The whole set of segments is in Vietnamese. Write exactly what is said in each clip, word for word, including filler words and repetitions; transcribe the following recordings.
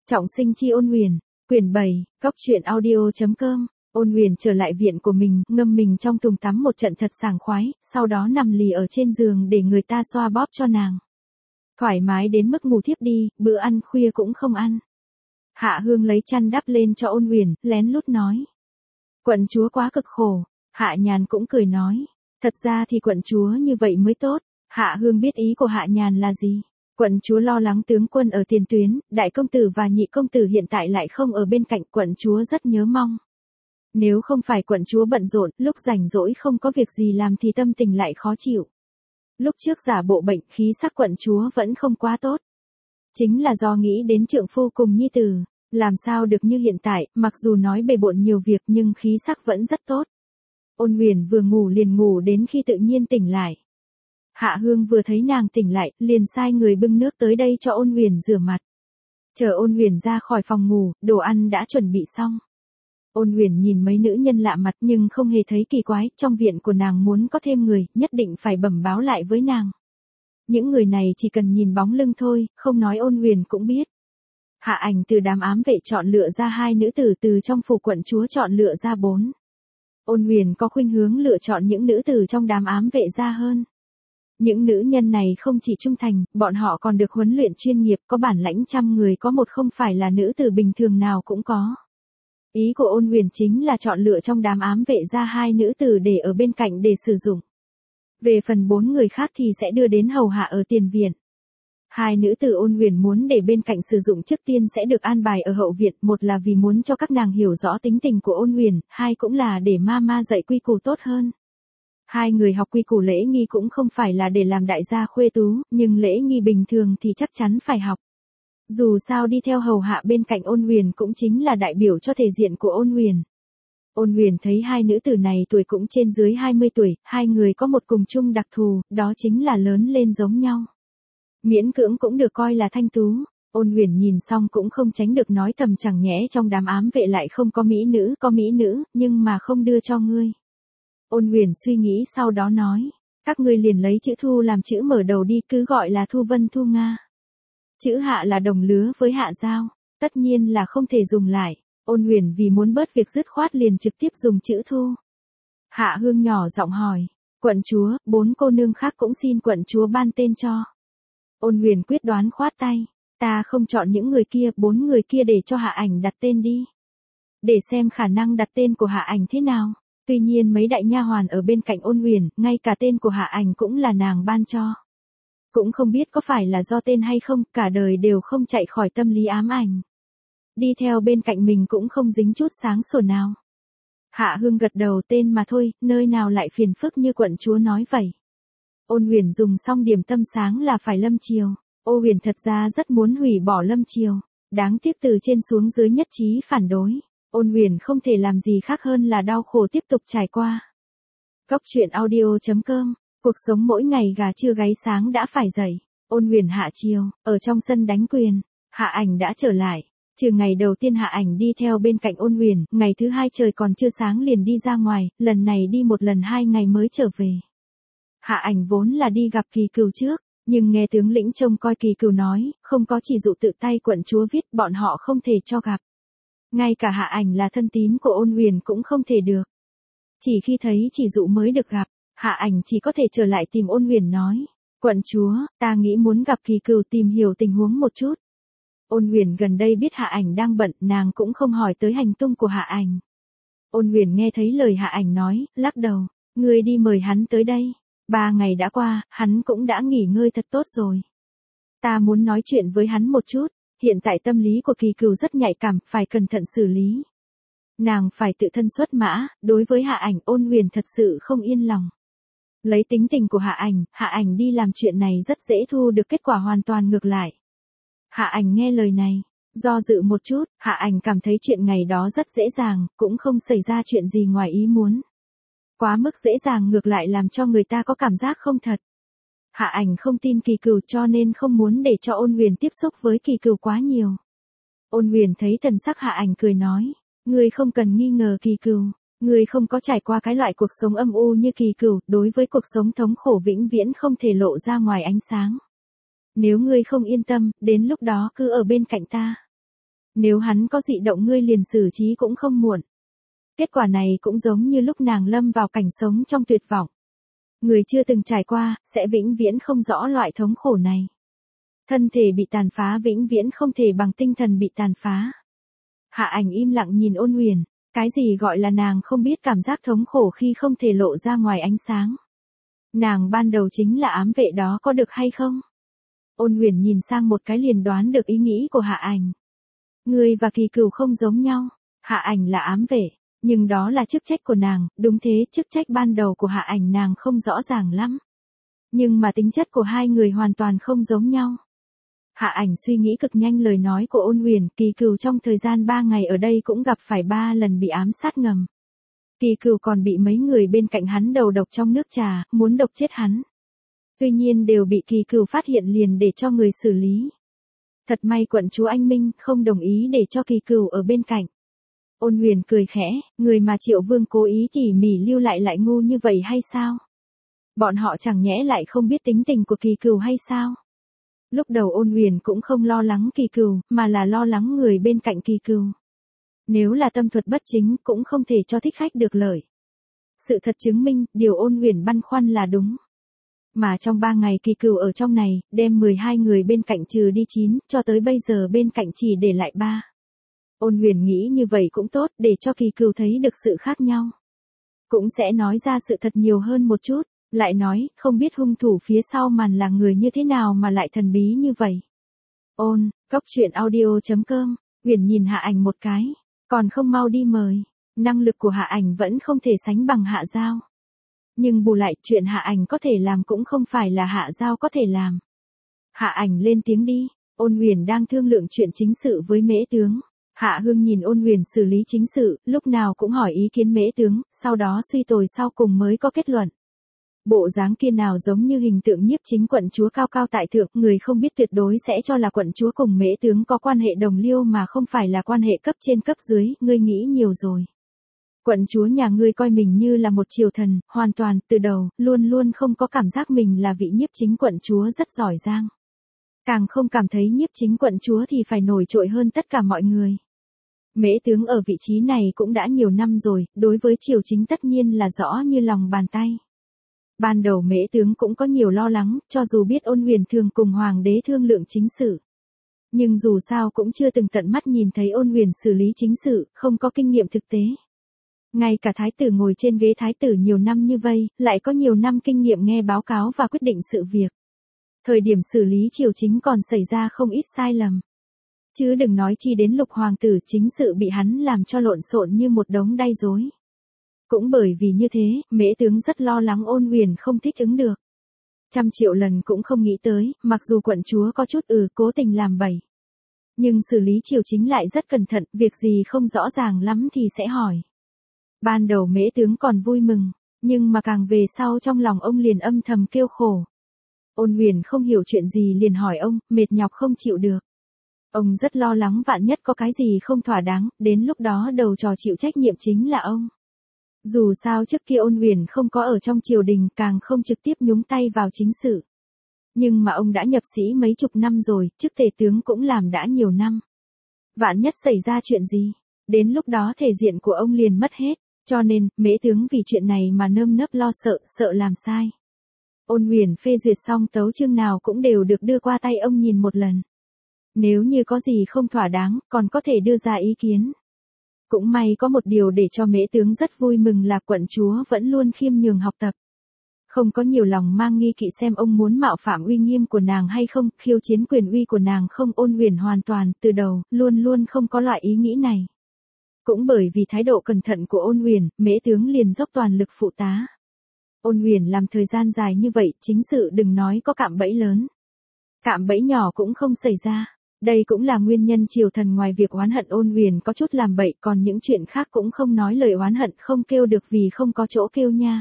Trọng sinh chi Ôn Huyền, quyển bảy, góc truyện audio chấm com. Ôn Huyền trở lại viện của mình, ngâm mình trong thùng tắm một trận thật sảng khoái, sau đó nằm lì ở trên giường để người ta xoa bóp cho nàng. Thoải mái đến mức ngủ thiếp đi, bữa ăn khuya cũng không ăn. Hạ Hương lấy chăn đắp lên cho Ôn Huyền, lén lút nói. Quận chúa quá cực khổ. Hạ Nhàn cũng cười nói. Thật ra thì quận chúa như vậy mới tốt. Hạ Hương biết ý của Hạ Nhàn là gì. Quận chúa lo lắng tướng quân ở tiền tuyến, đại công tử và nhị công tử hiện tại lại không ở bên cạnh, quận chúa rất nhớ mong. Nếu không phải quận chúa bận rộn, lúc rảnh rỗi không có việc gì làm thì tâm tình lại khó chịu. Lúc trước giả bộ bệnh, khí sắc quận chúa vẫn không quá tốt. Chính là do nghĩ đến trượng phu cùng nhi tử, làm sao được như hiện tại, mặc dù nói bề bộn nhiều việc nhưng khí sắc vẫn rất tốt. Ôn Huyền vừa ngủ liền ngủ đến khi tự nhiên tỉnh lại. Hạ Hương vừa thấy nàng tỉnh lại, liền sai người bưng nước tới đây cho Ôn Huyền rửa mặt. Chờ Ôn Huyền ra khỏi phòng ngủ, đồ ăn đã chuẩn bị xong. Ôn Huyền nhìn mấy nữ nhân lạ mặt nhưng không hề thấy kỳ quái, trong viện của nàng muốn có thêm người, nhất định phải bẩm báo lại với nàng. Những người này chỉ cần nhìn bóng lưng thôi, không nói Ôn Huyền cũng biết. Hạ Ảnh từ đám ám vệ chọn lựa ra hai nữ tử, từ trong phủ quận chúa chọn lựa ra bốn. Ôn Huyền có khuynh hướng lựa chọn những nữ tử trong đám ám vệ ra hơn. Những nữ nhân này không chỉ trung thành, bọn họ còn được huấn luyện chuyên nghiệp, có bản lãnh, trăm người có một không phải là nữ tử bình thường nào cũng có. Ý của Ôn Huyền chính là chọn lựa trong đám ám vệ ra hai nữ tử để ở bên cạnh để sử dụng. Về phần bốn người khác thì sẽ đưa đến hầu hạ ở tiền viện. Hai nữ tử Ôn Huyền muốn để bên cạnh sử dụng trước tiên sẽ được an bài ở hậu viện, một là vì muốn cho các nàng hiểu rõ tính tình của Ôn Huyền, hai cũng là để ma ma dạy quy củ tốt hơn. Hai người học quy củ lễ nghi cũng không phải là để làm đại gia khuê tú, nhưng lễ nghi bình thường thì chắc chắn phải học. Dù sao đi theo hầu hạ bên cạnh Ôn Huyền cũng chính là đại biểu cho thể diện của Ôn Huyền. Ôn Huyền thấy hai nữ tử này tuổi cũng trên dưới hai mươi tuổi, hai người có một cùng chung đặc thù, đó chính là lớn lên giống nhau. Miễn cưỡng cũng được coi là thanh tú. Ôn Huyền nhìn xong cũng không tránh được nói thầm, chẳng nhẽ trong đám ám vệ lại không có mỹ nữ, có mỹ nữ, nhưng mà không đưa cho ngươi. Ôn Huyền suy nghĩ sau đó nói, các ngươi liền lấy chữ Thu làm chữ mở đầu đi, cứ gọi là Thu Vân Thu Nga. Chữ Hạ là đồng lứa với Hạ Giao, tất nhiên là không thể dùng lại. Ôn Huyền vì muốn bớt việc dứt khoát liền trực tiếp dùng chữ Thu. Hạ Hương nhỏ giọng hỏi, quận chúa, bốn cô nương khác cũng xin quận chúa ban tên cho. Ôn Huyền quyết đoán khoát tay, ta không chọn những người kia, bốn người kia để cho Hạ Ảnh đặt tên đi. Để xem khả năng đặt tên của Hạ Ảnh thế nào. Tuy nhiên mấy đại nha hoàn ở bên cạnh Ôn Huyền, ngay cả tên của Hạ Ảnh cũng là nàng ban cho. Cũng không biết có phải là do tên hay không, cả đời đều không chạy khỏi tâm lý ám ảnh. Đi theo bên cạnh mình cũng không dính chút sáng sủa nào. Hạ Hương gật đầu, tên mà thôi, nơi nào lại phiền phức như quận chúa nói vậy. Ôn Huyền dùng xong điểm tâm sáng là phải lâm triều. Ô Huyền thật ra rất muốn hủy bỏ lâm triều. Đáng tiếc từ trên xuống dưới nhất trí phản đối. Ôn Huyền không thể làm gì khác hơn là đau khổ tiếp tục trải qua. Góc truyện audio chấm com. Cuộc sống mỗi ngày gà trưa gáy sáng đã phải dậy. Ôn Huyền hạ chiều, ở trong sân đánh quyền. Hạ Ảnh đã trở lại. Trừ ngày đầu tiên Hạ Ảnh đi theo bên cạnh Ôn Huyền, ngày thứ hai trời còn chưa sáng liền đi ra ngoài, lần này đi một lần hai ngày mới trở về. Hạ Ảnh vốn là đi gặp Kỳ Cửu trước, nhưng nghe tướng lĩnh trông coi Kỳ Cửu nói, không có chỉ dụ tự tay quận chúa viết, bọn họ không thể cho gặp. Ngay cả Hạ Ảnh là thân tín của Ôn Huyền cũng không thể được. Chỉ khi thấy chỉ dụ mới được gặp, Hạ Ảnh chỉ có thể trở lại tìm Ôn Huyền nói, quận chúa, ta nghĩ muốn gặp Kỳ Cửu tìm hiểu tình huống một chút. Ôn Huyền gần đây biết Hạ Ảnh đang bận, nàng cũng không hỏi tới hành tung của Hạ Ảnh. Ôn Huyền nghe thấy lời Hạ Ảnh nói, lắc đầu, ngươi đi mời hắn tới đây. Ba ngày đã qua, hắn cũng đã nghỉ ngơi thật tốt rồi. Ta muốn nói chuyện với hắn một chút, hiện tại tâm lý của Kỳ Cửu rất nhạy cảm, phải cẩn thận xử lý. Nàng phải tự thân xuất mã, đối với Hạ Ảnh Ôn Huyền thật sự không yên lòng. Lấy tính tình của Hạ Ảnh, Hạ Ảnh đi làm chuyện này rất dễ thu được kết quả hoàn toàn ngược lại. Hạ Ảnh nghe lời này, do dự một chút, Hạ Ảnh cảm thấy chuyện ngày đó rất dễ dàng, cũng không xảy ra chuyện gì ngoài ý muốn. Quá mức dễ dàng ngược lại làm cho người ta có cảm giác không thật. Hạ Ảnh không tin Kỳ Cửu cho nên không muốn để cho Ôn Huyền tiếp xúc với Kỳ Cửu quá nhiều. Ôn Huyền thấy thần sắc Hạ Ảnh cười nói, ngươi không cần nghi ngờ Kỳ Cửu, ngươi không có trải qua cái loại cuộc sống âm u như Kỳ Cửu, đối với cuộc sống thống khổ vĩnh viễn không thể lộ ra ngoài ánh sáng. Nếu ngươi không yên tâm, đến lúc đó cứ ở bên cạnh ta. Nếu hắn có dị động ngươi liền xử trí cũng không muộn. Kết quả này cũng giống như lúc nàng lâm vào cảnh sống trong tuyệt vọng. Người chưa từng trải qua, sẽ vĩnh viễn không rõ loại thống khổ này. Thân thể bị tàn phá vĩnh viễn không thể bằng tinh thần bị tàn phá. Hạ Ảnh im lặng nhìn Ôn Huyền, cái gì gọi là nàng không biết cảm giác thống khổ khi không thể lộ ra ngoài ánh sáng. Nàng ban đầu chính là ám vệ đó có được hay không? Ôn Huyền nhìn sang một cái liền đoán được ý nghĩ của Hạ Ảnh. Ngươi và Kỳ Cửu không giống nhau, Hạ Ảnh là ám vệ, nhưng đó là chức trách của nàng, đúng thế, chức trách ban đầu của Hạ Ảnh nàng không rõ ràng lắm. Nhưng mà tính chất của hai người hoàn toàn không giống nhau. Hạ Ảnh suy nghĩ cực nhanh lời nói của Ôn Huyền, Kỳ Cửu trong thời gian ba ngày ở đây cũng gặp phải ba lần bị ám sát ngầm. Kỳ Cửu còn bị mấy người bên cạnh hắn đầu độc trong nước trà, muốn độc chết hắn. Tuy nhiên đều bị Kỳ Cửu phát hiện liền để cho người xử lý. Thật may quận chúa Anh Minh không đồng ý để cho Kỳ Cửu ở bên cạnh. Ôn Huyền cười khẽ, người mà Triệu Vương cố ý tỉ mỉ lưu lại lại ngu như vậy hay sao? Bọn họ chẳng nhẽ lại không biết tính tình của Kỳ Cửu hay sao? Lúc đầu Ôn Huyền cũng không lo lắng Kỳ Cửu, mà là lo lắng người bên cạnh Kỳ Cửu. Nếu là tâm thuật bất chính cũng không thể cho thích khách được lợi. Sự thật chứng minh, điều Ôn Huyền băn khoăn là đúng. Mà trong ba ngày Kỳ Cửu ở trong này, đem mười hai người bên cạnh trừ đi chín, cho tới bây giờ bên cạnh chỉ để lại ba. Ôn Huyền nghĩ như vậy cũng tốt, để cho Kỳ Cửu thấy được sự khác nhau. Cũng sẽ nói ra sự thật nhiều hơn một chút, lại nói, không biết hung thủ phía sau màn là người như thế nào mà lại thần bí như vậy. Ôn, Cốc Truyện Audio chấm com, Huyền nhìn Hạ Ảnh một cái, còn không mau đi mời. Năng lực của Hạ Ảnh vẫn không thể sánh bằng Hạ Giao. Nhưng bù lại, chuyện Hạ Ảnh có thể làm cũng không phải là Hạ Giao có thể làm. Hạ Ảnh lên tiếng đi, Ôn Huyền đang thương lượng chuyện chính sự với Mễ tướng. Hạ Hương nhìn Ôn Huyền xử lý chính sự, lúc nào cũng hỏi ý kiến Mễ tướng, sau đó suy tồi sau cùng mới có kết luận. Bộ dáng kia nào giống như hình tượng nhiếp chính quận chúa cao cao tại thượng, người không biết tuyệt đối sẽ cho là quận chúa cùng Mễ tướng có quan hệ đồng liêu mà không phải là quan hệ cấp trên cấp dưới, ngươi nghĩ nhiều rồi. Quận chúa nhà ngươi coi mình như là một triều thần, hoàn toàn, từ đầu, luôn luôn không có cảm giác mình là vị nhiếp chính quận chúa rất giỏi giang. Càng không cảm thấy nhiếp chính quận chúa thì phải nổi trội hơn tất cả mọi người. Mễ tướng ở vị trí này cũng đã nhiều năm rồi, đối với triều chính tất nhiên là rõ như lòng bàn tay. Ban đầu Mễ tướng cũng có nhiều lo lắng, cho dù biết Ôn Huyền thường cùng hoàng đế thương lượng chính sự. Nhưng dù sao cũng chưa từng tận mắt nhìn thấy Ôn Huyền xử lý chính sự, không có kinh nghiệm thực tế. Ngay cả thái tử ngồi trên ghế thái tử nhiều năm như vây, lại có nhiều năm kinh nghiệm nghe báo cáo và quyết định sự việc. Thời điểm xử lý triều chính còn xảy ra không ít sai lầm. Chứ đừng nói chi đến Lục hoàng tử, chính sự bị hắn làm cho lộn xộn như một đống đay rối. Cũng bởi vì như thế, Mễ tướng rất lo lắng Ôn Huyền không thích ứng được. Trăm triệu lần cũng không nghĩ tới, mặc dù quận chúa có chút ừ cố tình làm bậy. Nhưng xử lý triều chính lại rất cẩn thận, việc gì không rõ ràng lắm thì sẽ hỏi. Ban đầu Mễ tướng còn vui mừng, nhưng mà càng về sau trong lòng ông liền âm thầm kêu khổ. Ôn Huyền không hiểu chuyện gì liền hỏi ông, mệt nhọc không chịu được. Ông rất lo lắng vạn nhất có cái gì không thỏa đáng, đến lúc đó đầu trò chịu trách nhiệm chính là ông. Dù sao trước kia Ôn Huyền không có ở trong triều đình, càng không trực tiếp nhúng tay vào chính sự. Nhưng mà ông đã nhập sĩ mấy chục năm rồi, chức tể tướng cũng làm đã nhiều năm. Vạn nhất xảy ra chuyện gì, đến lúc đó thể diện của ông liền mất hết, cho nên, Mễ tướng vì chuyện này mà nơm nớp lo sợ, sợ làm sai. Ôn Huyền phê duyệt xong tấu chương nào cũng đều được đưa qua tay ông nhìn một lần. Nếu như có gì không thỏa đáng, còn có thể đưa ra ý kiến. Cũng may có một điều để cho Mễ tướng rất vui mừng là quận chúa vẫn luôn khiêm nhường học tập. Không có nhiều lòng mang nghi kỵ xem ông muốn mạo phạm uy nghiêm của nàng hay không, khiêu chiến quyền uy của nàng không. Ôn Huyền hoàn toàn, từ đầu, luôn luôn không có loại ý nghĩ này. Cũng bởi vì thái độ cẩn thận của Ôn Huyền, Mễ tướng liền dốc toàn lực phụ tá. Ôn Huyền làm thời gian dài như vậy, chính sự đừng nói có cạm bẫy lớn. Cạm bẫy nhỏ cũng không xảy ra. Đây cũng là nguyên nhân triều thần ngoài việc oán hận Ôn Huyền có chút làm bậy, còn những chuyện khác cũng không nói lời oán hận, không kêu được vì không có chỗ kêu nha.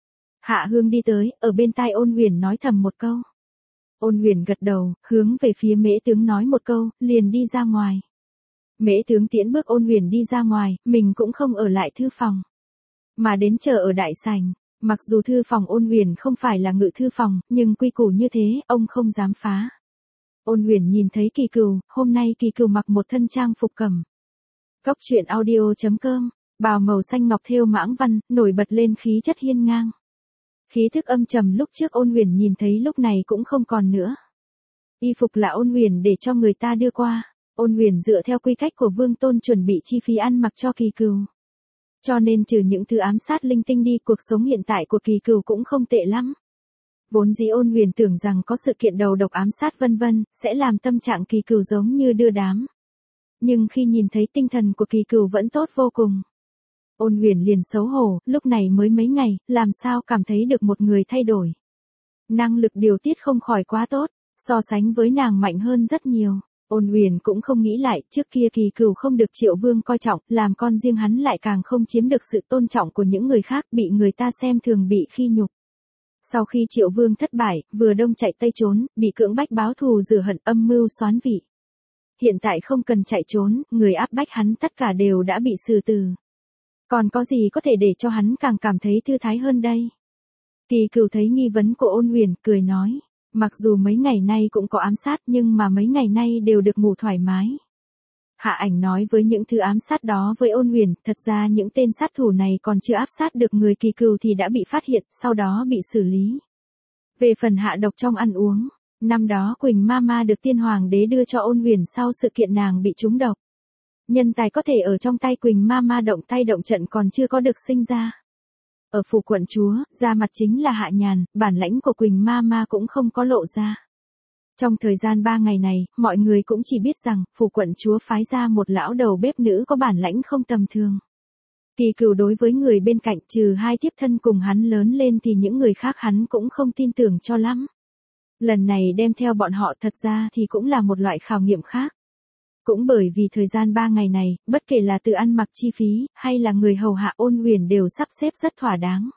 Hạ Hương đi tới, ở bên tai Ôn Huyền nói thầm một câu. Ôn Huyền gật đầu, hướng về phía Mễ tướng nói một câu, liền đi ra ngoài. Mễ tướng tiễn bước Ôn Huyền đi ra ngoài, mình cũng không ở lại thư phòng, mà đến chờ ở đại sảnh. Mặc dù thư phòng Ôn Huyền không phải là ngự thư phòng, nhưng quy củ như thế, ông không dám phá. Ôn Huyền nhìn thấy Kỳ Cừu, hôm nay Kỳ Cừu mặc một thân trang phục cẩm. Góc truyện audio chấm com, bào màu xanh ngọc thêu mãng văn, nổi bật lên khí chất hiên ngang. Khí thức âm trầm lúc trước Ôn Huyền nhìn thấy lúc này cũng không còn nữa. Y phục là Ôn Huyền để cho người ta đưa qua, Ôn Huyền dựa theo quy cách của Vương Tôn chuẩn bị chi phí ăn mặc cho Kỳ Cừu. Cho nên trừ những thứ ám sát linh tinh đi, cuộc sống hiện tại của Kỳ Cừu cũng không tệ lắm. Vốn dĩ Ôn Huyền tưởng rằng có sự kiện đầu độc ám sát vân vân, sẽ làm tâm trạng Kỳ Cừu giống như đưa đám. Nhưng khi nhìn thấy tinh thần của Kỳ Cừu vẫn tốt vô cùng. Ôn Huyền liền xấu hổ, lúc này mới mấy ngày, làm sao cảm thấy được một người thay đổi. Năng lực điều tiết không khỏi quá tốt, so sánh với nàng mạnh hơn rất nhiều. Ôn Huyền cũng không nghĩ lại, trước kia Kỳ Cừu không được Triệu Vương coi trọng, làm con riêng hắn lại càng không chiếm được sự tôn trọng của những người khác, bị người ta xem thường, bị khi nhục. Sau khi Triệu Vương thất bại, vừa đông chạy tây trốn, bị cưỡng bách báo thù rửa hận, âm mưu xoán vị. Hiện tại không cần chạy trốn, người áp bách hắn tất cả đều đã bị xử tử. Còn có gì có thể để cho hắn càng cảm thấy thư thái hơn đây? Kỳ Cừu thấy nghi vấn của Ôn Huyền, cười nói, mặc dù mấy ngày nay cũng có ám sát nhưng mà mấy ngày nay đều được ngủ thoải mái. Hạ Ảnh nói với những thứ ám sát đó với Ôn Huyền, thật ra những tên sát thủ này còn chưa áp sát được người Kỳ Cừu thì đã bị phát hiện, sau đó bị xử lý. Về phần hạ độc trong ăn uống, năm đó Quỳnh Mama được Tiên Hoàng đế đưa cho Ôn Huyền sau sự kiện nàng bị trúng độc. Nhân tài có thể ở trong tay Quỳnh Mama động tay động trận còn chưa có được sinh ra. Ở phủ quận chúa, ra mặt chính là Hạ Nhàn, bản lãnh của Quỳnh Mama cũng không có lộ ra. Trong thời gian ba ngày này, mọi người cũng chỉ biết rằng, phủ quận chúa phái ra một lão đầu bếp nữ có bản lãnh không tầm thường. Kỳ Cừu đối với người bên cạnh, trừ hai tiếp thân cùng hắn lớn lên thì những người khác hắn cũng không tin tưởng cho lắm. Lần này đem theo bọn họ thật ra thì cũng là một loại khảo nghiệm khác. Cũng bởi vì thời gian ba ngày này, bất kể là từ ăn mặc chi phí, hay là người hầu hạ Ôn Huyền đều sắp xếp rất thỏa đáng.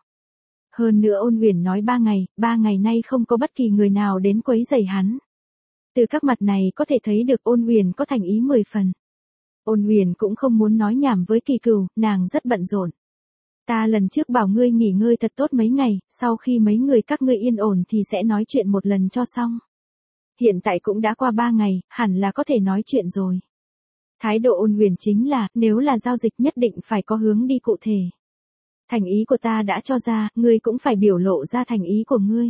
Hơn nữa Ôn Huyền nói ba ngày, ba ngày nay không có bất kỳ người nào đến quấy rầy hắn. Từ các mặt này có thể thấy được Ôn Huyền có thành ý mười phần. Ôn Huyền cũng không muốn nói nhảm với Kỳ Cừu, nàng rất bận rộn. Ta lần trước bảo ngươi nghỉ ngơi thật tốt mấy ngày, sau khi mấy người các ngươi yên ổn thì sẽ nói chuyện một lần cho xong. Hiện tại cũng đã qua ba ngày, hẳn là có thể nói chuyện rồi. Thái độ Ôn Huyền chính là, nếu là giao dịch nhất định phải có hướng đi cụ thể. Thành ý của ta đã cho ra, ngươi cũng phải biểu lộ ra thành ý của ngươi.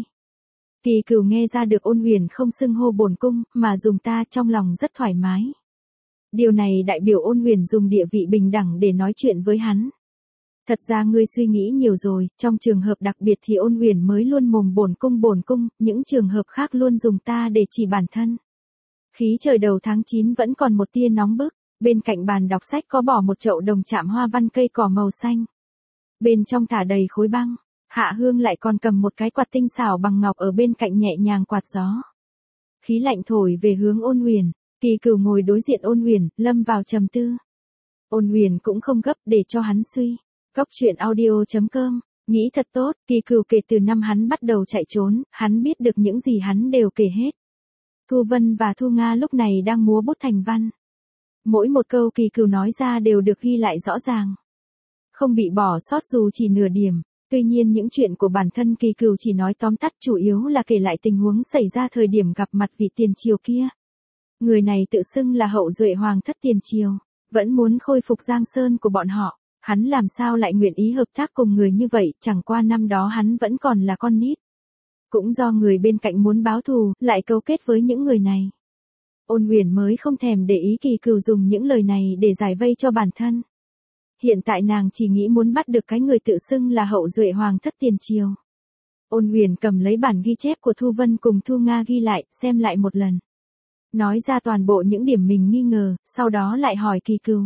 Kỳ Cừu nghe ra được Ôn Huyền không xưng hô bổn cung, mà dùng ta, trong lòng rất thoải mái. Điều này đại biểu Ôn Huyền dùng địa vị bình đẳng để nói chuyện với hắn. Thật ra ngươi suy nghĩ nhiều rồi, trong trường hợp đặc biệt thì Ôn Huyền mới luôn mồm bổn cung bổn cung, những trường hợp khác luôn dùng ta để chỉ bản thân. Khí trời đầu tháng chín vẫn còn một tia nóng bức, bên cạnh bàn đọc sách có bỏ một chậu đồng chạm hoa văn cây cỏ màu xanh. Bên trong thả đầy khối băng, Hạ Hương lại còn cầm một cái quạt tinh xảo bằng ngọc ở bên cạnh nhẹ nhàng quạt gió. Khí lạnh thổi về hướng Ôn Huyền, Kỳ Cừu ngồi đối diện Ôn Huyền, lâm vào trầm tư. Ôn Huyền cũng không gấp để cho hắn suy. Góc truyện audio chấm com, nghĩ thật tốt, Kỳ Cừu kể từ năm hắn bắt đầu chạy trốn, hắn biết được những gì hắn đều kể hết. Thu Vân và Thu Nga lúc này đang múa bút thành văn. Mỗi một câu Kỳ Cừu nói ra đều được ghi lại rõ ràng. Không bị bỏ sót dù chỉ nửa điểm. Tuy nhiên những chuyện của bản thân Kỳ Cừu chỉ nói tóm tắt, chủ yếu là kể lại tình huống xảy ra thời điểm gặp mặt vị tiền triều kia. Người này tự xưng là hậu duệ hoàng thất tiền triều, vẫn muốn khôi phục Giang Sơn của bọn họ. Hắn làm sao lại nguyện ý hợp tác cùng người như vậy, chẳng qua năm đó hắn vẫn còn là con nít. Cũng do người bên cạnh muốn báo thù, lại cấu kết với những người này. Ôn Huyền mới không thèm để ý Kỳ Cừu dùng những lời này để giải vây cho bản thân. Hiện tại nàng chỉ nghĩ muốn bắt được cái người tự xưng là hậu duệ hoàng thất tiền triều. Ôn Huyền cầm lấy bản ghi chép của Thu Vân cùng Thu Nga ghi lại, xem lại một lần. Nói ra toàn bộ những điểm mình nghi ngờ, sau đó lại hỏi Kỳ Cừu.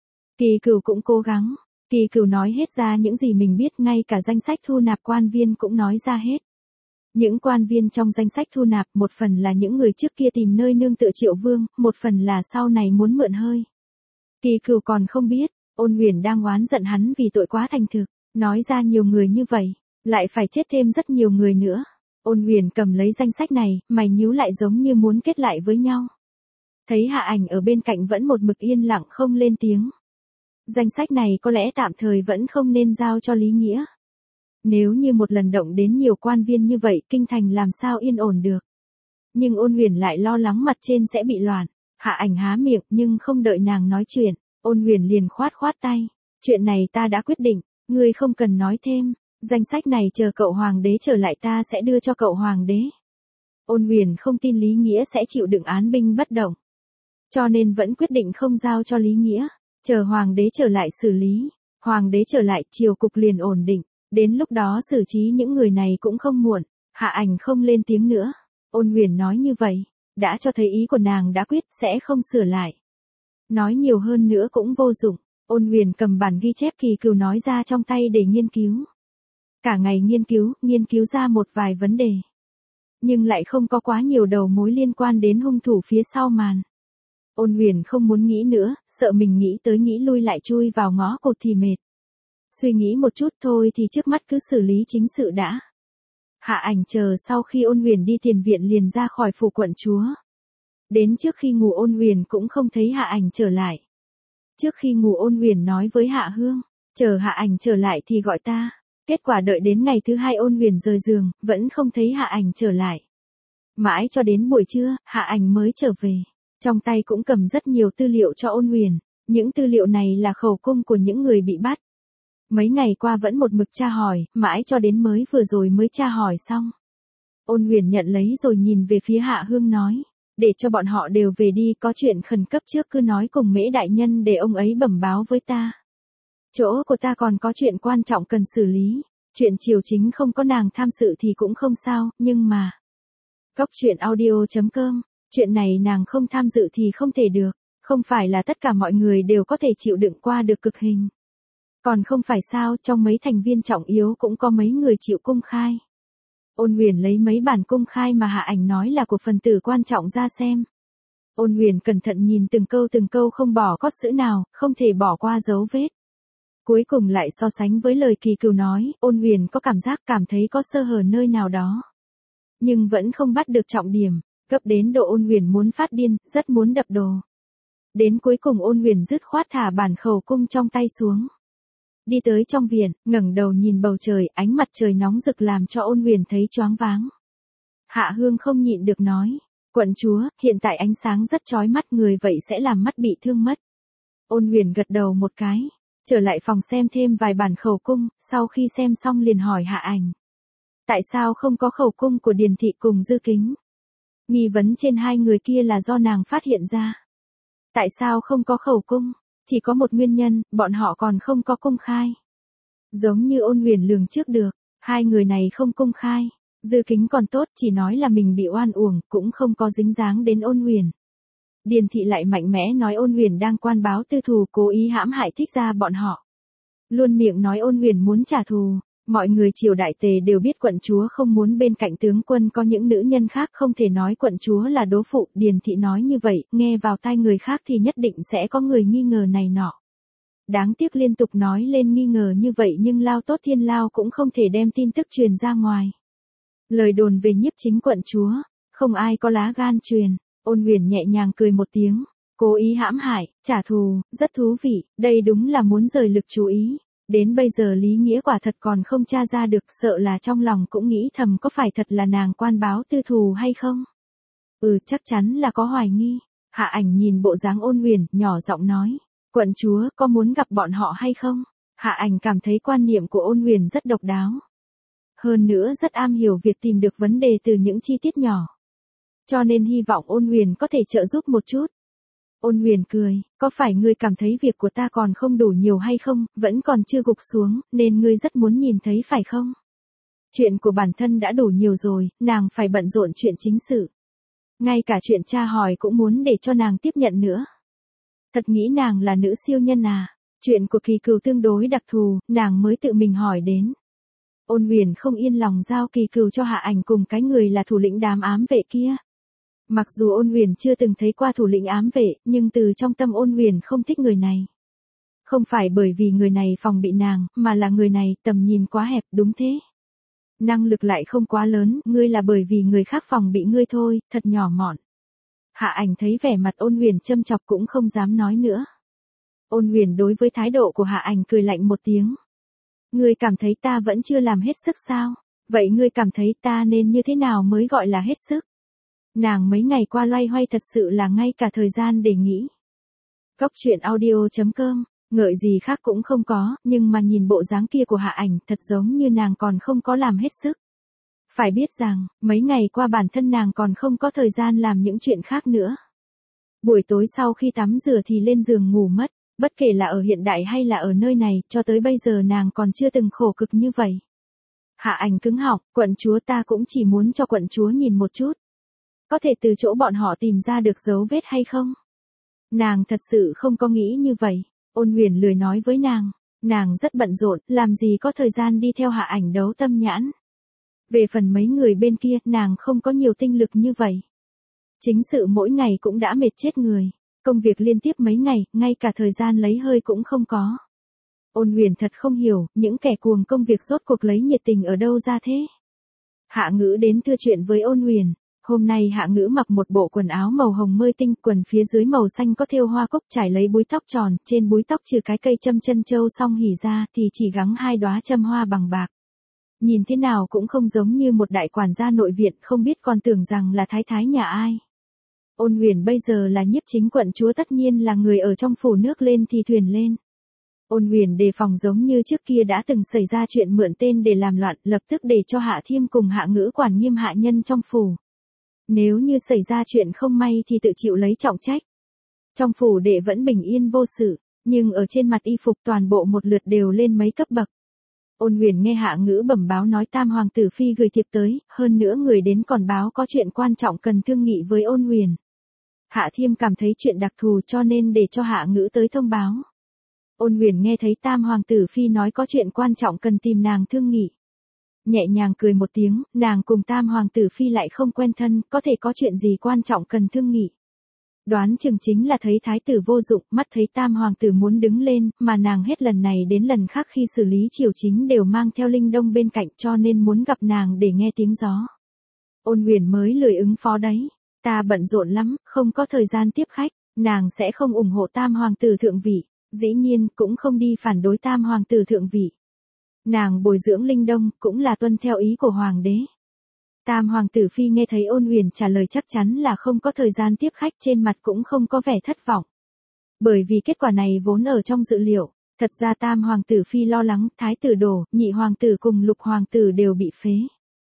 Kỳ Cừu cũng cố gắng. Kỳ Cừu nói hết ra những gì mình biết, ngay cả danh sách thu nạp quan viên cũng nói ra hết. Những quan viên trong danh sách thu nạp, một phần là những người trước kia tìm nơi nương tựa Triệu Vương, một phần là sau này muốn mượn hơi. Kỳ Cừu còn không biết, Ôn Huyền đang oán giận hắn vì tội quá thành thực, nói ra nhiều người như vậy, lại phải chết thêm rất nhiều người nữa. Ôn Huyền cầm lấy danh sách này, mày nhíu lại giống như muốn kết lại với nhau. Thấy Hạ Ảnh ở bên cạnh vẫn một mực yên lặng không lên tiếng. Danh sách này có lẽ tạm thời vẫn không nên giao cho Lý Nghĩa. Nếu như một lần động đến nhiều quan viên như vậy, kinh thành làm sao yên ổn được. Nhưng Ôn Huyền lại lo lắng mặt trên sẽ bị loạn. Hạ Ảnh há miệng nhưng không đợi nàng nói chuyện, Ôn Huyền liền khoát khoát tay. Chuyện này ta đã quyết định, ngươi không cần nói thêm, danh sách này chờ cậu hoàng đế trở lại ta sẽ đưa cho cậu hoàng đế. Ôn Huyền không tin Lý Nghĩa sẽ chịu đựng án binh bất động. Cho nên vẫn quyết định không giao cho Lý Nghĩa, chờ hoàng đế trở lại xử lý. Hoàng đế trở lại triều cục liền ổn định, đến lúc đó xử trí những người này cũng không muộn. Hạ Ảnh không lên tiếng nữa. Ôn Huyền nói như vậy, đã cho thấy ý của nàng đã quyết sẽ không sửa lại. Nói nhiều hơn nữa cũng vô dụng. Ôn Huyền cầm bản ghi chép Kỳ Cừu nói ra trong tay để nghiên cứu. Cả ngày nghiên cứu, nghiên cứu ra một vài vấn đề. Nhưng lại không có quá nhiều đầu mối liên quan đến hung thủ phía sau màn. Ôn Huyền không muốn nghĩ nữa, sợ mình nghĩ tới nghĩ lui lại chui vào ngõ cụt thì mệt. Suy nghĩ một chút thôi thì trước mắt cứ xử lý chính sự đã. Hạ Ảnh chờ sau khi Ôn Huyền đi tiền viện liền ra khỏi phủ quận chúa. Đến trước khi ngủ Ôn Huyền cũng không thấy Hạ Ảnh trở lại. Trước khi ngủ Ôn Huyền nói với Hạ Hương, chờ Hạ Ảnh trở lại thì gọi ta. Kết quả đợi đến ngày thứ hai Ôn Huyền rời giường, vẫn không thấy Hạ Ảnh trở lại. Mãi cho đến buổi trưa, Hạ Ảnh mới trở về. Trong tay cũng cầm rất nhiều tư liệu cho Ôn Huyền. Những tư liệu này là khẩu cung của những người bị bắt. Mấy ngày qua vẫn một mực tra hỏi, mãi cho đến mới vừa rồi mới tra hỏi xong. Ôn Huyền nhận lấy rồi nhìn về phía Hạ Hương nói, để cho bọn họ đều về đi, có chuyện khẩn cấp trước cứ nói cùng Mễ đại nhân để ông ấy bẩm báo với ta. Chỗ của ta còn có chuyện quan trọng cần xử lý, chuyện triều chính không có nàng tham sự thì cũng không sao, nhưng mà... Cóc truyện audio chấm com, chuyện này nàng không tham dự thì không thể được, không phải là tất cả mọi người đều có thể chịu đựng qua được cực hình. Còn không phải sao, trong mấy thành viên trọng yếu cũng có mấy người chịu công khai. Ôn Huyền lấy mấy bản công khai mà Hạ Ảnh nói là của phần tử quan trọng ra xem. Ôn Huyền cẩn thận nhìn từng câu từng câu không bỏ cót chữ nào, không thể bỏ qua dấu vết. Cuối cùng lại so sánh với lời Kỳ Cừu nói, Ôn Huyền có cảm giác cảm thấy có sơ hở nơi nào đó. Nhưng vẫn không bắt được trọng điểm, gấp đến độ Ôn Huyền muốn phát điên, rất muốn đập đồ. Đến cuối cùng Ôn Huyền dứt khoát thả bản khẩu cung trong tay xuống. Đi tới trong viện, ngẩng đầu nhìn bầu trời, ánh mặt trời nóng rực làm cho Ôn Huyền thấy choáng váng. Hạ Hương không nhịn được nói, quận chúa, hiện tại ánh sáng rất chói mắt người vậy sẽ làm mắt bị thương mất. Ôn Huyền gật đầu một cái, trở lại phòng xem thêm vài bản khẩu cung, sau khi xem xong liền hỏi Hạ Ảnh. Tại sao không có khẩu cung của Điền Thị cùng Dư Kính? Nghi vấn trên hai người kia là do nàng phát hiện ra. Tại sao không có khẩu cung? Chỉ có một nguyên nhân, bọn họ còn không có công khai. Giống như Ôn Huyền lường trước được, hai người này không công khai. Dư Kính còn tốt, chỉ nói là mình bị oan uổng, cũng không có dính dáng đến Ôn Huyền. Điền Thị lại mạnh mẽ nói Ôn Huyền đang quan báo tư thù cố ý hãm hại Thích gia bọn họ. Luôn miệng nói Ôn Huyền muốn trả thù. Mọi người triều đại Tề đều biết quận chúa không muốn bên cạnh tướng quân có những nữ nhân khác, không thể nói quận chúa là đố phụ. Điền Thị nói như vậy, nghe vào tai người khác thì nhất định sẽ có người nghi ngờ này nọ. Đáng tiếc liên tục nói lên nghi ngờ như vậy nhưng Lao Tốt Thiên Lao cũng không thể đem tin tức truyền ra ngoài. Lời đồn về nhiếp chính quận chúa, không ai có lá gan truyền. Ôn Huyền nhẹ nhàng cười một tiếng, cố ý hãm hại, trả thù, rất thú vị, đây đúng là muốn rời lực chú ý. Đến bây giờ Lý Nghĩa quả thật còn không tra ra được, sợ là trong lòng cũng nghĩ thầm có phải thật là nàng quan báo tư thù hay không. Ừ, chắc chắn là có hoài nghi. Hạ Ảnh nhìn bộ dáng Ôn Huyền, nhỏ giọng nói, quận chúa có muốn gặp bọn họ hay không? Hạ Ảnh cảm thấy quan niệm của Ôn Huyền rất độc đáo. Hơn nữa rất am hiểu việc tìm được vấn đề từ những chi tiết nhỏ. Cho nên hy vọng Ôn Huyền có thể trợ giúp một chút. Ôn Huyền cười, có phải ngươi cảm thấy việc của ta còn không đủ nhiều hay không, vẫn còn chưa gục xuống, nên ngươi rất muốn nhìn thấy phải không? Chuyện của bản thân đã đủ nhiều rồi, nàng phải bận rộn chuyện chính sự. Ngay cả chuyện tra hỏi cũng muốn để cho nàng tiếp nhận nữa. Thật nghĩ nàng là nữ siêu nhân à? Chuyện của Kỳ Cừu tương đối đặc thù, nàng mới tự mình hỏi đến. Ôn Huyền không yên lòng giao Kỳ Cừu cho Hạ Ảnh cùng cái người là thủ lĩnh đám ám vệ kia. Mặc dù Ôn Huyền chưa từng thấy qua thủ lĩnh ám vệ, nhưng từ trong tâm Ôn Huyền không thích người này. Không phải bởi vì người này phòng bị nàng, mà là người này tầm nhìn quá hẹp, đúng thế. Năng lực lại không quá lớn, ngươi là bởi vì người khác phòng bị ngươi thôi, thật nhỏ mọn. Hạ Ảnh thấy vẻ mặt Ôn Huyền châm chọc cũng không dám nói nữa. Ôn Huyền đối với thái độ của Hạ Ảnh cười lạnh một tiếng. Ngươi cảm thấy ta vẫn chưa làm hết sức sao? Vậy ngươi cảm thấy ta nên như thế nào mới gọi là hết sức? Nàng mấy ngày qua loay hoay thật sự là ngay cả thời gian để nghĩ. Góc truyện audio.com, ngợi gì khác cũng không có, nhưng mà nhìn bộ dáng kia của Hạ Ảnh thật giống như nàng còn không có làm hết sức. Phải biết rằng, mấy ngày qua bản thân nàng còn không có thời gian làm những chuyện khác nữa. Buổi tối sau khi tắm rửa thì lên giường ngủ mất, bất kể là ở hiện đại hay là ở nơi này, cho tới bây giờ nàng còn chưa từng khổ cực như vậy. Hạ Ảnh cứng họng, quận chúa ta cũng chỉ muốn cho quận chúa nhìn một chút. Có thể từ chỗ bọn họ tìm ra được dấu vết hay không? Nàng thật sự không có nghĩ như vậy. Ôn Huyền lười nói với nàng. Nàng rất bận rộn, làm gì có thời gian đi theo Hạ Ảnh đấu tâm nhãn. Về phần mấy người bên kia, nàng không có nhiều tinh lực như vậy. Chính sự mỗi ngày cũng đã mệt chết người. Công việc liên tiếp mấy ngày, ngay cả thời gian lấy hơi cũng không có. Ôn Huyền thật không hiểu, những kẻ cuồng công việc rốt cuộc lấy nhiệt tình ở đâu ra thế. Hạ Ngữ đến thưa chuyện với Ôn Huyền. Hôm nay Hạ Ngữ mặc một bộ quần áo màu hồng mơi tinh, quần phía dưới màu xanh có thêu hoa cúc, trải lấy búi tóc tròn, trên búi tóc trừ cái cây châm chân châu song hỉ ra thì chỉ gắng hai đóa châm hoa bằng bạc. Nhìn thế nào cũng không giống như một đại quản gia nội viện, không biết còn tưởng rằng là thái thái nhà ai. Ôn Huyền bây giờ là nhiếp chính quận chúa, tất nhiên là người ở trong phủ, nước lên thì thuyền lên. Ôn Huyền đề phòng giống như trước kia đã từng xảy ra chuyện mượn tên để làm loạn, lập tức để cho Hạ Thiêm cùng Hạ Ngữ quản nghiêm hạ nhân trong phủ. Nếu như xảy ra chuyện không may thì tự chịu lấy trọng trách. Trong phủ đệ vẫn bình yên vô sự, nhưng ở trên mặt y phục toàn bộ một lượt đều lên mấy cấp bậc. Ôn Huyền nghe Hạ Ngữ bẩm báo nói Tam hoàng tử phi gửi thiệp tới, hơn nữa người đến còn báo có chuyện quan trọng cần thương nghị với Ôn Huyền. Hạ Thiêm cảm thấy chuyện đặc thù cho nên để cho Hạ Ngữ tới thông báo. Ôn Huyền nghe thấy Tam hoàng tử phi nói có chuyện quan trọng cần tìm nàng thương nghị. Nhẹ nhàng cười một tiếng, nàng cùng Tam hoàng tử phi lại không quen thân, có thể có chuyện gì quan trọng cần thương nghị. Đoán chừng chính là thấy thái tử vô dụng, mắt thấy Tam hoàng tử muốn đứng lên, mà nàng hết lần này đến lần khác khi xử lý triều chính đều mang theo Linh Đông bên cạnh, cho nên muốn gặp nàng để nghe tiếng gió. Ôn Huyền mới lười ứng phó đấy. Ta bận rộn lắm, không có thời gian tiếp khách, nàng sẽ không ủng hộ Tam hoàng tử thượng vị, dĩ nhiên cũng không đi phản đối Tam hoàng tử thượng vị. Nàng bồi dưỡng Linh Đông cũng là tuân theo ý của hoàng đế. Tam hoàng tử phi nghe thấy Ôn Huyền trả lời chắc chắn là không có thời gian tiếp khách, trên mặt cũng không có vẻ thất vọng. Bởi vì kết quả này vốn ở trong dự liệu, thật ra Tam hoàng tử phi lo lắng thái tử đổ, nhị hoàng tử cùng lục hoàng tử đều bị phế.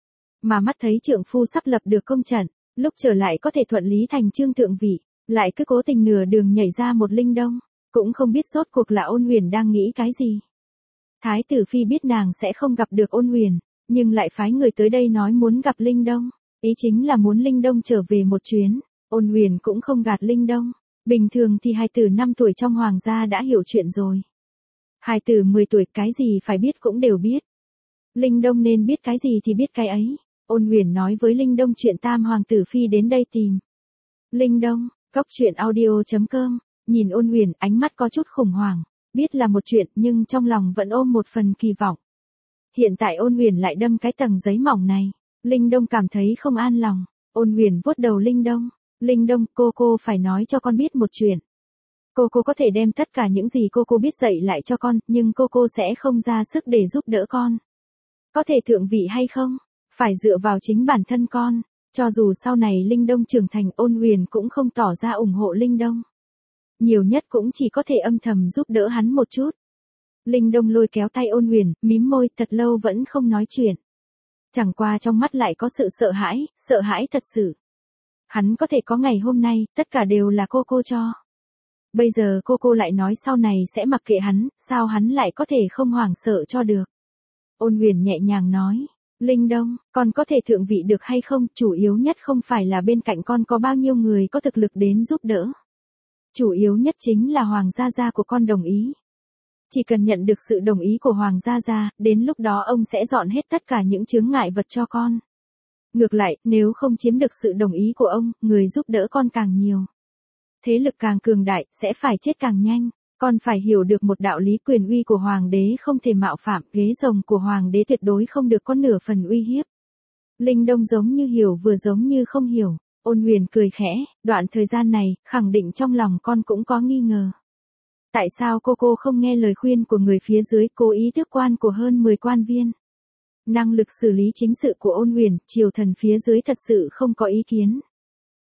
Mà mắt thấy trượng phu sắp lập được công trận, lúc trở lại có thể thuận lý thành chương thượng vị, lại cứ cố tình nửa đường nhảy ra một Linh Đông, cũng không biết rốt cuộc là Ôn Huyền đang nghĩ cái gì. Thái tử phi biết nàng sẽ không gặp được Ôn Huyền, nhưng lại phái người tới đây nói muốn gặp Linh Đông, ý chính là muốn Linh Đông trở về một chuyến. Ôn Huyền cũng không gạt Linh Đông, bình thường thì hài tử năm tuổi trong hoàng gia đã hiểu chuyện rồi. Hài tử mười tuổi cái gì phải biết cũng đều biết. Linh Đông nên biết cái gì thì biết cái ấy. Ôn Huyền nói với Linh Đông chuyện Tam hoàng tử phi đến đây tìm. Linh Đông, góc truyện audio.com, nhìn Ôn Huyền ánh mắt có chút khủng hoảng, biết là một chuyện nhưng trong lòng vẫn ôm một phần kỳ vọng. Hiện tại Ôn Huyền lại đâm cái tầng giấy mỏng này, Linh Đông cảm thấy không an lòng. Ôn Huyền vuốt đầu Linh Đông, Linh Đông, cô cô phải nói cho con biết một chuyện. Cô cô có thể đem tất cả những gì cô cô biết dạy lại cho con, nhưng cô cô sẽ không ra sức để giúp đỡ con. Có thể thượng vị hay không? Phải dựa vào chính bản thân con. Cho dù sau này Linh Đông trưởng thành, Ôn Huyền cũng không tỏ ra ủng hộ Linh Đông. Nhiều nhất cũng chỉ có thể âm thầm giúp đỡ hắn một chút. Linh Đông lôi kéo tay Ôn Huyền, mím môi, thật lâu vẫn không nói chuyện. Chẳng qua trong mắt lại có sự sợ hãi, sợ hãi thật sự. Hắn có thể có ngày hôm nay, tất cả đều là cô cô cho. Bây giờ cô cô lại nói sau này sẽ mặc kệ hắn, sao hắn lại có thể không hoảng sợ cho được. Ôn Huyền nhẹ nhàng nói, Linh Đông, con có thể thượng vị được hay không, chủ yếu nhất không phải là bên cạnh con có bao nhiêu người có thực lực đến giúp đỡ. Chủ yếu nhất chính là Hoàng gia gia của con đồng ý. Chỉ cần nhận được sự đồng ý của Hoàng gia gia, đến lúc đó ông sẽ dọn hết tất cả những chướng ngại vật cho con. Ngược lại, nếu không chiếm được sự đồng ý của ông, người giúp đỡ con càng nhiều. Thế lực càng cường đại, sẽ phải chết càng nhanh. Con phải hiểu được một đạo lý, quyền uy của Hoàng đế không thể mạo phạm, ghế rồng của Hoàng đế tuyệt đối không được có nửa phần uy hiếp. Linh Đông giống như hiểu vừa giống như không hiểu. Ôn Huyền cười khẽ, đoạn thời gian này, khẳng định trong lòng con cũng có nghi ngờ. Tại sao cô cô không nghe lời khuyên của người phía dưới, cố ý tước quan của hơn mười quan viên? Năng lực xử lý chính sự của Ôn Huyền, triều thần phía dưới thật sự không có ý kiến.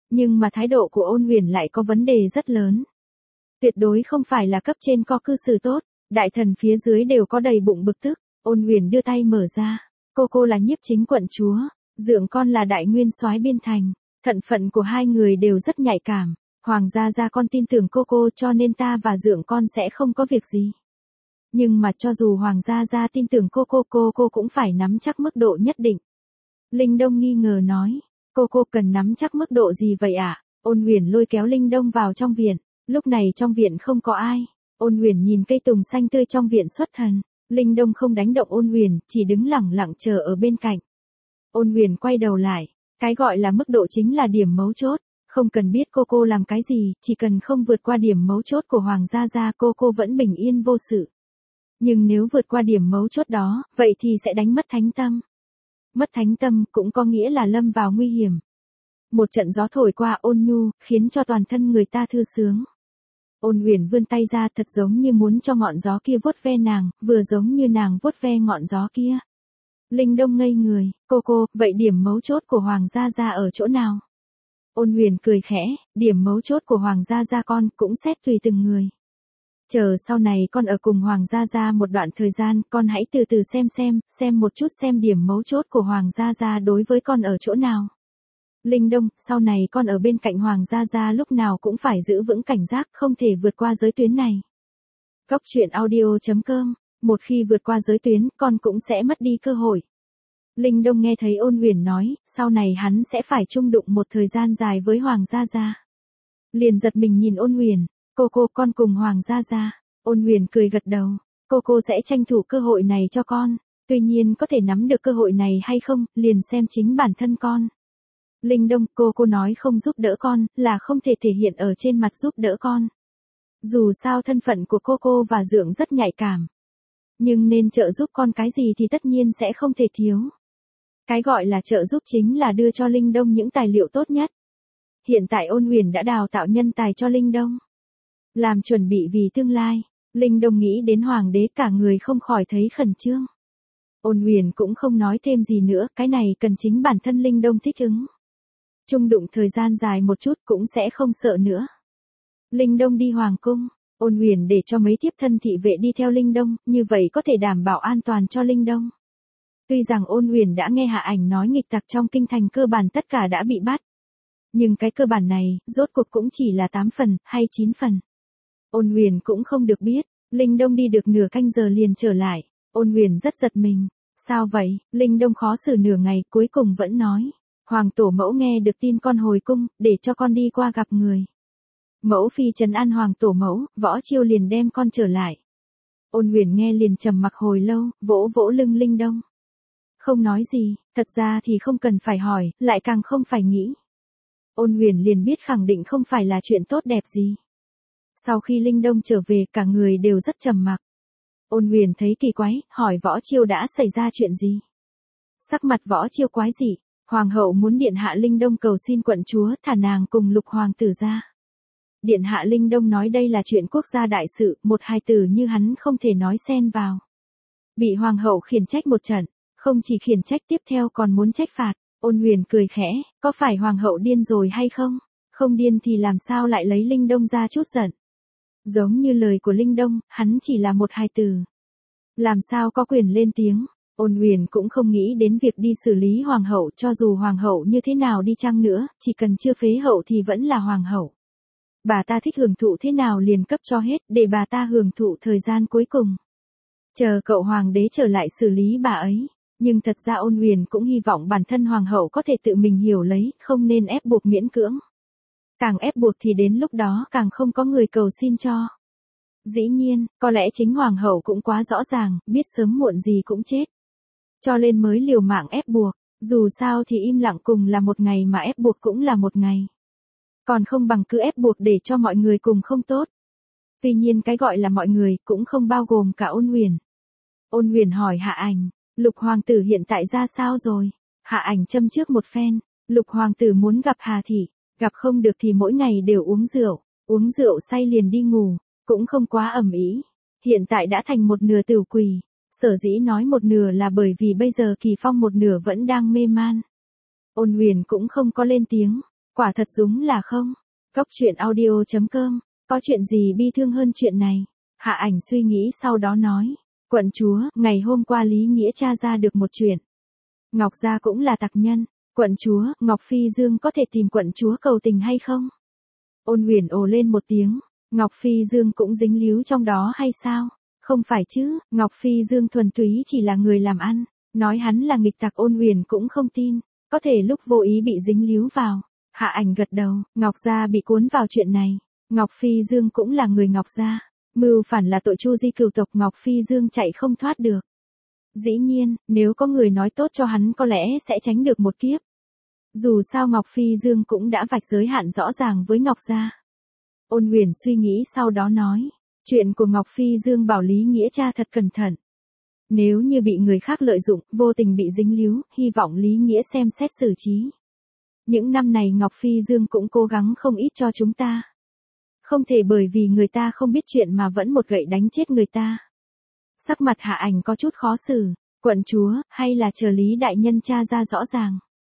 Nhưng mà thái độ của Ôn Huyền lại có vấn đề rất lớn. Tuyệt đối không phải là cấp trên có cư xử tốt, đại thần phía dưới đều có đầy bụng bực tức. Ôn Huyền đưa tay mở ra, cô cô là nhiếp chính quận chúa, dượng con là đại nguyên soái biên thành, thận phận của hai người đều rất nhạy cảm. Hoàng gia gia con tin tưởng cô cô cho nên ta và dượng con sẽ không có việc gì. Nhưng mà cho dù Hoàng gia gia tin tưởng cô cô cô cô cũng phải nắm chắc mức độ nhất định. Linh Đông nghi ngờ nói, cô cô cần nắm chắc mức độ gì vậy ạ? À? Ôn Huyền lôi kéo Linh Đông vào trong viện, lúc này trong viện không có ai. Ôn Huyền nhìn cây tùng xanh tươi trong viện xuất thần, Linh Đông không đánh động Ôn Huyền, chỉ đứng lẳng lặng chờ ở bên cạnh. Ôn Huyền quay đầu lại, cái gọi là mức độ chính là điểm mấu chốt. Không cần biết cô cô làm cái gì, chỉ cần không vượt qua điểm mấu chốt của Hoàng gia gia cô cô vẫn bình yên vô sự. Nhưng nếu vượt qua điểm mấu chốt đó, vậy thì sẽ đánh mất thánh tâm. Mất thánh tâm cũng có nghĩa là lâm vào nguy hiểm. Một trận gió thổi qua ôn nhu, khiến cho toàn thân người ta thư sướng. Ôn Huyền vươn tay ra thật giống như muốn cho ngọn gió kia vuốt ve nàng, vừa giống như nàng vuốt ve ngọn gió kia. Linh Đông ngây người, cô cô, vậy điểm mấu chốt của Hoàng gia gia ở chỗ nào? Ôn Huyền cười khẽ, điểm mấu chốt của Hoàng gia gia con cũng xét tùy từng người. Chờ sau này con ở cùng Hoàng gia gia một đoạn thời gian, con hãy từ từ xem xem, xem một chút xem điểm mấu chốt của Hoàng gia gia đối với con ở chỗ nào. Linh Đông, sau này con ở bên cạnh Hoàng gia gia lúc nào cũng phải giữ vững cảnh giác, không thể vượt qua giới tuyến này. Góc truyện audio chấm com, một khi vượt qua giới tuyến, con cũng sẽ mất đi cơ hội. Linh Đông nghe thấy Ôn Huyền nói, sau này hắn sẽ phải chung đụng một thời gian dài với Hoàng gia gia. Liền giật mình nhìn Ôn Huyền, cô cô con cùng Hoàng gia gia. Ôn Huyền cười gật đầu, cô cô sẽ tranh thủ cơ hội này cho con, tuy nhiên có thể nắm được cơ hội này hay không, liền xem chính bản thân con. Linh Đông, cô cô nói không giúp đỡ con, là không thể thể hiện ở trên mặt giúp đỡ con. Dù sao thân phận của cô cô và dượng rất nhạy cảm. Nhưng nên trợ giúp con cái gì thì tất nhiên sẽ không thể thiếu. Cái gọi là trợ giúp chính là đưa cho Linh Đông những tài liệu tốt nhất. Hiện tại Ôn Huyền đã đào tạo nhân tài cho Linh Đông. Làm chuẩn bị vì tương lai, Linh Đông nghĩ đến Hoàng đế cả người không khỏi thấy khẩn trương. Ôn Huyền cũng không nói thêm gì nữa, cái này cần chính bản thân Linh Đông thích ứng. Chung đụng thời gian dài một chút cũng sẽ không sợ nữa. Linh Đông đi Hoàng cung, Ôn Huyền để cho mấy tiếp thân thị vệ đi theo Linh Đông, như vậy có thể đảm bảo an toàn cho Linh Đông. Tuy rằng Ôn Huyền đã nghe Hạ Ảnh nói nghịch tặc trong kinh thành cơ bản tất cả đã bị bắt. Nhưng cái cơ bản này, rốt cuộc cũng chỉ là tám phần, hay chín phần. Ôn Huyền cũng không được biết, Linh Đông đi được nửa canh giờ liền trở lại. Ôn Huyền rất giật mình. Sao vậy? Linh Đông khó xử nửa ngày cuối cùng vẫn nói. Hoàng tổ mẫu nghe được tin con hồi cung, để cho con đi qua gặp người. Mẫu phi trấn an Hoàng tổ mẫu, Võ Chiêu liền đem con trở lại. Ôn Huyền nghe liền trầm mặc hồi lâu, vỗ vỗ lưng Linh Đông. Không nói gì, thật ra thì không cần phải hỏi, lại càng không phải nghĩ. Ôn Huyền liền biết khẳng định không phải là chuyện tốt đẹp gì. Sau khi Linh Đông trở về cả người đều rất trầm mặc. Ôn Huyền thấy kỳ quái, hỏi Võ Chiêu đã xảy ra chuyện gì. Sắc mặt Võ Chiêu quái dị, Hoàng hậu muốn điện hạ Linh Đông cầu xin quận chúa thả nàng cùng Lục hoàng tử ra. Điện hạ Linh Đông nói đây là chuyện quốc gia đại sự, một hai từ như hắn không thể nói xen vào. Bị Hoàng hậu khiển trách một trận, không chỉ khiển trách tiếp theo còn muốn trách phạt. Ôn Huyền cười khẽ, có phải Hoàng hậu điên rồi hay không? Không điên thì làm sao lại lấy Linh Đông ra chút giận. Giống như lời của Linh Đông, hắn chỉ là một hai từ. Làm sao có quyền lên tiếng. Ôn Huyền cũng không nghĩ đến việc đi xử lý Hoàng hậu, cho dù Hoàng hậu như thế nào đi chăng nữa, chỉ cần chưa phế hậu thì vẫn là Hoàng hậu. Bà ta thích hưởng thụ thế nào liền cấp cho hết, để bà ta hưởng thụ thời gian cuối cùng. Chờ cậu Hoàng đế trở lại xử lý bà ấy. Nhưng thật ra Ôn Huyền cũng hy vọng bản thân Hoàng hậu có thể tự mình hiểu lấy, không nên ép buộc miễn cưỡng. Càng ép buộc thì đến lúc đó càng không có người cầu xin cho. Dĩ nhiên, có lẽ chính Hoàng hậu cũng quá rõ ràng, biết sớm muộn gì cũng chết. Cho nên mới liều mạng ép buộc, dù sao thì im lặng cùng là một ngày mà ép buộc cũng là một ngày. Còn không bằng cứ ép buộc để cho mọi người cùng không tốt. Tuy nhiên cái gọi là mọi người cũng không bao gồm cả Ôn Huyền. Ôn Huyền hỏi Hạ Ảnh, Lục hoàng tử hiện tại ra sao rồi? Hạ Ảnh châm trước một phen, Lục hoàng tử muốn gặp Hà thị, gặp không được thì mỗi ngày đều uống rượu, uống rượu say liền đi ngủ, cũng không quá ầm ĩ. Hiện tại đã thành một nửa tửu quỷ, sở dĩ nói một nửa là bởi vì bây giờ Kỳ Phong một nửa vẫn đang mê man. Ôn Huyền cũng không có lên tiếng, Quả thật đúng là không. Cóc truyện audio chấm com, có chuyện gì bi thương hơn chuyện này? Hạ Ảnh suy nghĩ sau đó nói. Quận chúa, ngày hôm qua Lý Nghĩa tra ra được một chuyện. Ngọc Gia cũng là tặc nhân. Quận chúa, Ngọc Phi Dương có thể tìm quận chúa cầu tình hay không? Ôn Huyền ồ lên một tiếng. Ngọc Phi Dương cũng dính líu trong đó hay sao? Không phải chứ, Ngọc Phi Dương thuần túy chỉ là người làm ăn. Nói hắn là nghịch tặc Ôn Huyền cũng không tin. Có thể lúc vô ý bị dính líu vào. Hạ Ảnh gật đầu, Ngọc Gia bị cuốn vào chuyện này. Ngọc Phi Dương cũng là người Ngọc Gia. Mưu phản là tội chu di cửu tộc, Ngọc Phi Dương chạy không thoát được. Dĩ nhiên, nếu có người nói tốt cho hắn có lẽ sẽ tránh được một kiếp. Dù sao Ngọc Phi Dương cũng đã vạch giới hạn rõ ràng với Ngọc Gia. Ôn Huyền suy nghĩ sau đó nói. Chuyện của Ngọc Phi Dương bảo Lý Nghĩa tra thật cẩn thận. Nếu như bị người khác lợi dụng, vô tình bị dính líu, hy vọng Lý Nghĩa xem xét xử trí. Những năm này Ngọc Phi Dương cũng cố gắng không ít cho chúng ta. Không thể bởi vì người ta không biết chuyện mà vẫn một gậy đánh chết người ta. Sắc mặt Hạ Ảnh có chút khó xử. Quận chúa, hay là chờ Lý đại nhân tra ra rõ ràng.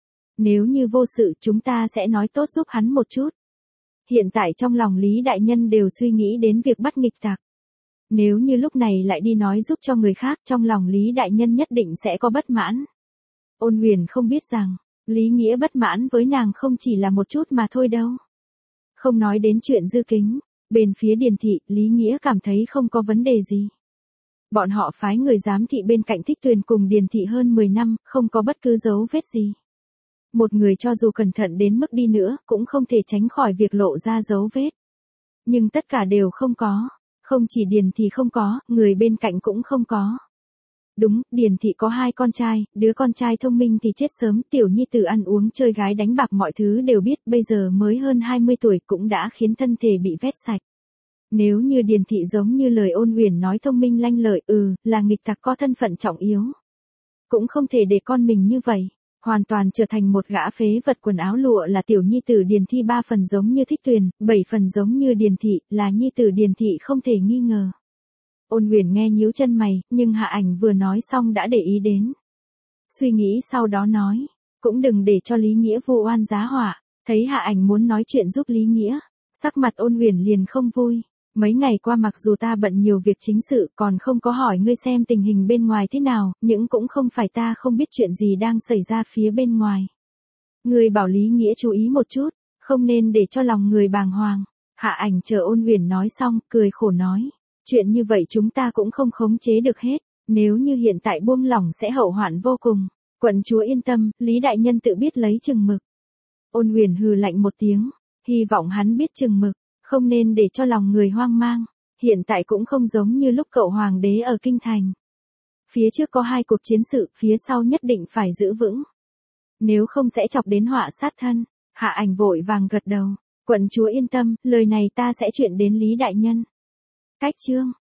Nếu như vô sự chúng ta sẽ nói tốt giúp hắn một chút. Hiện tại trong lòng Lý đại nhân đều suy nghĩ đến việc bắt nghịch tặc. Nếu như lúc này lại đi nói giúp cho người khác, trong lòng Lý đại nhân nhất định sẽ có bất mãn. Ôn Huyền không biết rằng, Lý Nghĩa bất mãn với nàng không chỉ là một chút mà thôi đâu. Không nói đến chuyện Dư Kính, bên phía Điền thị, Lý Nghĩa cảm thấy không có vấn đề gì. Bọn họ phái người giám thị bên cạnh Thích Tuyền cùng Điền thị hơn mười năm, không có bất cứ dấu vết gì. Một người cho dù cẩn thận đến mức đi nữa, cũng không thể tránh khỏi việc lộ ra dấu vết. Nhưng tất cả đều không có. Không chỉ Điền thị không có, người bên cạnh cũng không có. Đúng, Điền thị có hai con trai, đứa con trai thông minh thì chết sớm, tiểu nhi tử ăn uống chơi gái đánh bạc mọi thứ đều biết, bây giờ mới hơn hai mươi tuổi cũng đã khiến thân thể bị vét sạch. Nếu như Điền thị giống như lời Ôn Huyền nói thông minh lanh lợi, ừ, là nghịch tặc có thân phận trọng yếu. Cũng không thể để con mình như vậy, hoàn toàn trở thành một gã phế vật quần áo lụa là tiểu nhi tử Điền thị ba phần giống như Thích Tuyền, bảy phần giống như Điền thị, là nhi tử Điền thị không thể nghi ngờ. Ôn Huyền nghe nhíu chân mày, nhưng Hạ Ảnh vừa nói xong đã để ý đến. Suy nghĩ sau đó nói, cũng đừng để cho Lý Nghĩa vu oan giá họa. Thấy Hạ Ảnh muốn nói chuyện giúp Lý Nghĩa, sắc mặt Ôn Huyền liền không vui. Mấy ngày qua mặc dù ta bận nhiều việc chính sự, còn không có hỏi ngươi xem tình hình bên ngoài thế nào, nhưng cũng không phải ta không biết chuyện gì đang xảy ra phía bên ngoài. Ngươi bảo Lý Nghĩa chú ý một chút, không nên để cho lòng người bàng hoàng. Hạ Ảnh chờ Ôn Huyền nói xong, cười khổ nói. Chuyện như vậy chúng ta cũng không khống chế được hết, nếu như hiện tại buông lỏng sẽ hậu hoạn vô cùng. Quận chúa yên tâm, Lý đại nhân tự biết lấy chừng mực. Ôn Huyền hừ lạnh một tiếng, hy vọng hắn biết chừng mực, không nên để cho lòng người hoang mang. Hiện tại cũng không giống như lúc cậu hoàng đế ở kinh thành. Phía trước có hai cuộc chiến sự, phía sau nhất định phải giữ vững. Nếu không sẽ chọc đến họa sát thân. Hạ Ảnh vội vàng gật đầu. Quận chúa yên tâm, lời này ta sẽ chuyện đến Lý đại nhân. Cách chương